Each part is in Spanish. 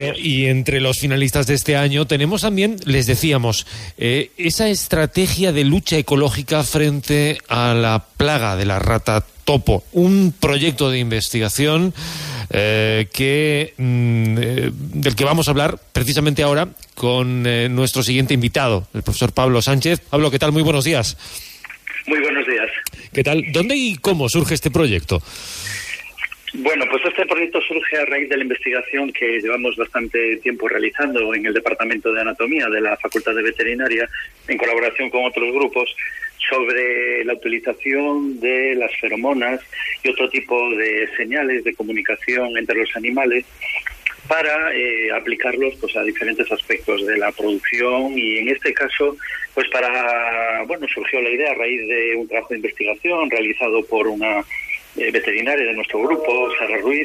Y entre los finalistas de este año tenemos también, les decíamos, esa estrategia de lucha ecológica frente a la plaga de la rata topo, un proyecto de investigación del que vamos a hablar precisamente ahora con nuestro siguiente invitado, el profesor Pablo Sánchez. Pablo, ¿qué tal? Muy buenos días. Muy buenos días. ¿Qué tal? ¿Dónde y cómo surge este proyecto? Bueno, pues este proyecto surge a raíz de la investigación que llevamos bastante tiempo realizando en el Departamento de Anatomía de la Facultad de Veterinaria, en colaboración con otros grupos, sobre la utilización de las feromonas y otro tipo de señales de comunicación entre los animales para aplicarlos pues a diferentes aspectos de la producción, y en este caso pues surgió la idea a raíz de un trabajo de investigación realizado por una veterinaria de nuestro grupo, Sara Ruiz.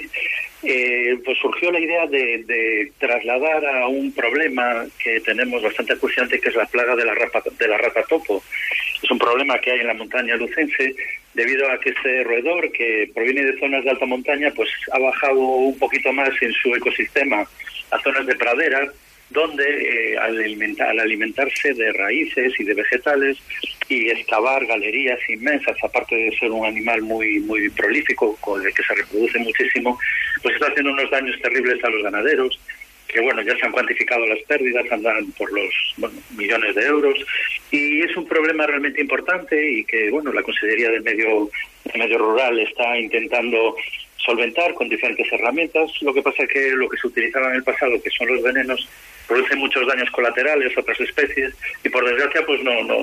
Pues surgió la idea de trasladar a un problema que tenemos bastante acuciante, que es la plaga de la rata topo. Es un problema que hay en la montaña lucense debido a que este roedor, que proviene de zonas de alta montaña, pues ha bajado un poquito más en su ecosistema a zonas de pradera, donde al alimentarse de raíces y de vegetales y excavar galerías inmensas, aparte de ser un animal muy muy prolífico, con el que se reproduce muchísimo, pues está haciendo unos daños terribles a los ganaderos, que ya se han cuantificado las pérdidas, andan por los millones de euros, y es un problema realmente importante y que la Consejería de Medio Rural está intentando solventar con diferentes herramientas. Lo que pasa es que lo que se utilizaba en el pasado, que son los venenos, produce muchos daños colaterales a otras especies, y por desgracia pues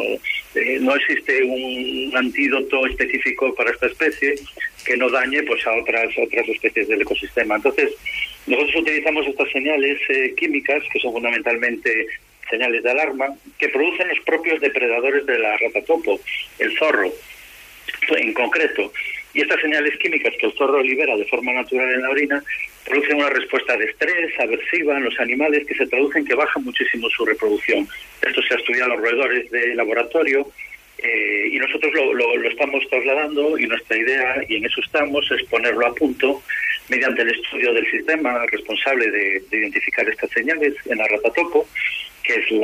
no existe un antídoto específico para esta especie que no dañe pues a otras especies del ecosistema. Entonces nosotros utilizamos estas señales químicas, que son fundamentalmente señales de alarma, que producen los propios depredadores de la rata topo, el zorro en concreto. Y estas señales químicas que el zorro libera de forma natural en la orina producen una respuesta de estrés aversiva en los animales, que se traduce en que baja muchísimo su reproducción. Esto se ha estudiado en los roedores de laboratorio, y nosotros lo estamos trasladando, y nuestra idea, y en eso estamos, es ponerlo a punto mediante el estudio del sistema responsable de identificar estas señales en la rata topo, que es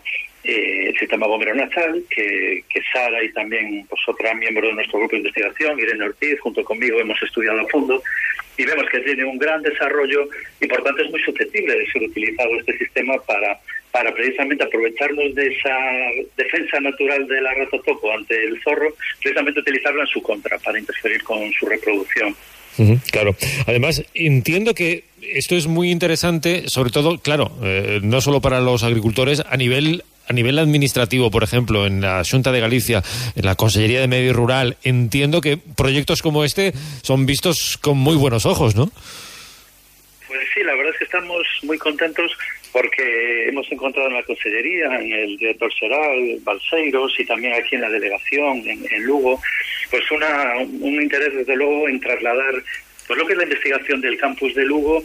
el sistema bombero-nasal, que Sara y también otra miembro de nuestro grupo de investigación, Irene Ortiz, junto conmigo hemos estudiado a fondo, y vemos que tiene un gran desarrollo y por tanto es muy susceptible de ser utilizado este sistema para precisamente aprovecharnos de esa defensa natural de la rata topo ante el zorro, precisamente utilizarla en su contra para interferir con su reproducción. Claro. Además, entiendo que esto es muy interesante, sobre todo, claro, no solo para los agricultores, a nivel administrativo, por ejemplo, en la Xunta de Galicia, en la Consellería de Medio Rural. Entiendo que proyectos como este son vistos con muy buenos ojos, ¿no? Pues sí, la verdad es que estamos muy contentos porque hemos encontrado en la Consellería, en el director xeral, Balseiros, y también aquí en la delegación, en Lugo, pues un interés desde luego en trasladar pues lo que es la investigación del campus de Lugo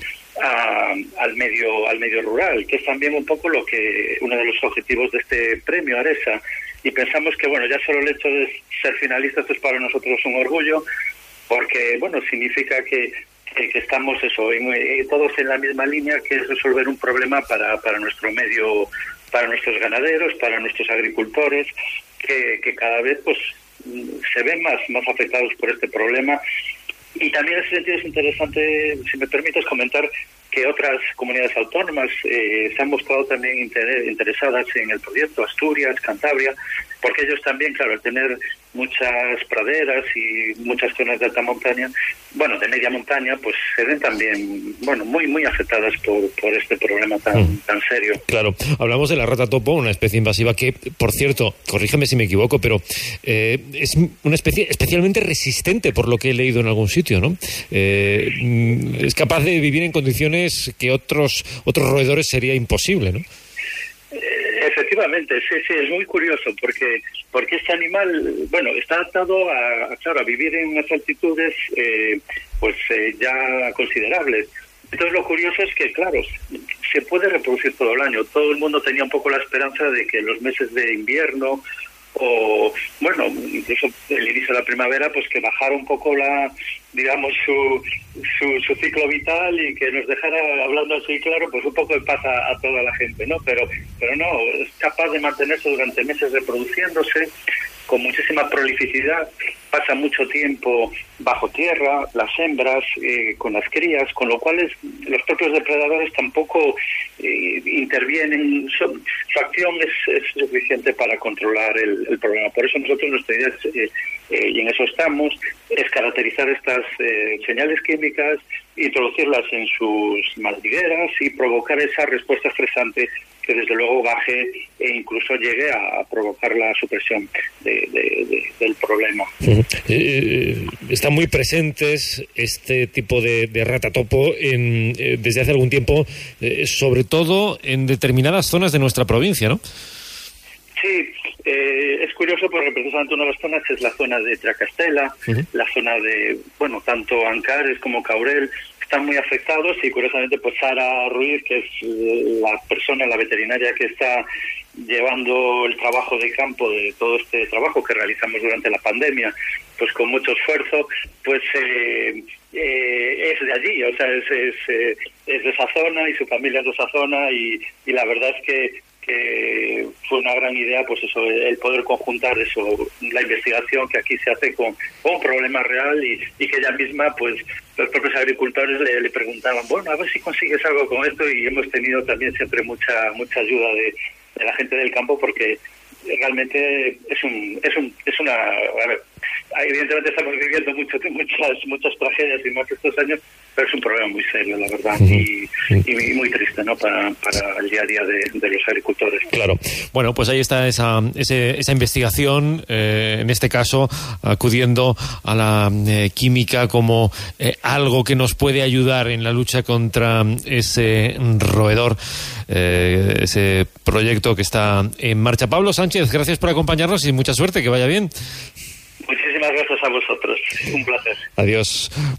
al medio rural, que es también un poco uno de los objetivos de este premio ARESA. Y pensamos que ya solo el hecho de ser finalistas es para nosotros un orgullo, porque significa que estamos todos en la misma línea, que es resolver un problema para nuestro medio, para nuestros ganaderos, para nuestros agricultores, que cada vez pues se ven más afectados por este problema. Y también en ese sentido es interesante, si me permites comentar, que otras comunidades autónomas se han mostrado también interesadas en el proyecto, Asturias, Cantabria, porque ellos también, claro, al tener muchas praderas y muchas zonas de alta montaña, de media montaña, pues se ven también, muy muy afectadas por este problema tan serio. Claro, hablamos de la rata topo, una especie invasiva que, por cierto, corrígeme si me equivoco, pero es una especie especialmente resistente, por lo que he leído en algún sitio, ¿no? Es capaz de vivir en condiciones que otros roedores sería imposible, ¿no? Efectivamente, sí, es muy curioso porque este animal, está adaptado a vivir en unas altitudes ya considerables. Entonces lo curioso es que, claro, se puede reproducir todo el año. Todo el mundo tenía un poco la esperanza de que en los meses de invierno o bueno, incluso el inicio de la primavera, pues que bajara un poco su ciclo vital y que nos dejara, hablando así claro, pues un poco de paz a toda la gente, ¿no? Pero no, es capaz de mantenerse durante meses reproduciéndose con muchísima prolificidad, pasa mucho tiempo bajo tierra, las hembras, con las crías, con lo cual los propios depredadores tampoco intervienen. Su acción es suficiente para controlar el problema. Por eso nosotros nuestra idea es, y en eso estamos, es caracterizar estas señales químicas, introducirlas en sus madrigueras y provocar esa respuesta estresante que desde luego baje e incluso llegue a provocar la supresión del problema. Están muy presentes este tipo de ratatopo desde hace algún tiempo, sobre todo en determinadas zonas de nuestra provincia, ¿no? Sí, es curioso porque precisamente una de las zonas es la zona de Tracastela, la zona de, bueno, tanto Ancares como Caurel, están muy afectados y curiosamente pues Sara Ruiz, que es la veterinaria que está llevando el trabajo de campo de todo este trabajo que realizamos durante la pandemia, pues con mucho esfuerzo, pues es de allí, o sea, es de esa zona y su familia es de esa zona y la verdad es que fue una gran idea, pues eso, el poder conjuntar eso, la investigación que aquí se hace con un problema real y que ella misma, pues los propios agricultores le preguntaban, bueno, a ver si consigues algo con esto, y hemos tenido también siempre mucha ayuda de la gente del campo, porque realmente es una, a ver, evidentemente estamos viviendo muchas tragedias y más estos años, pero es un problema muy serio, la verdad, y muy triste, ¿no? Para el día a día de los agricultores. Claro. Bueno, pues ahí está esa investigación, en este caso acudiendo a la química como algo que nos puede ayudar en la lucha contra ese roedor, ese proyecto que está en marcha. Pablo Sánchez, gracias por acompañarnos y mucha suerte, que vaya bien. Muchísimas gracias a vosotros, un placer. Adiós.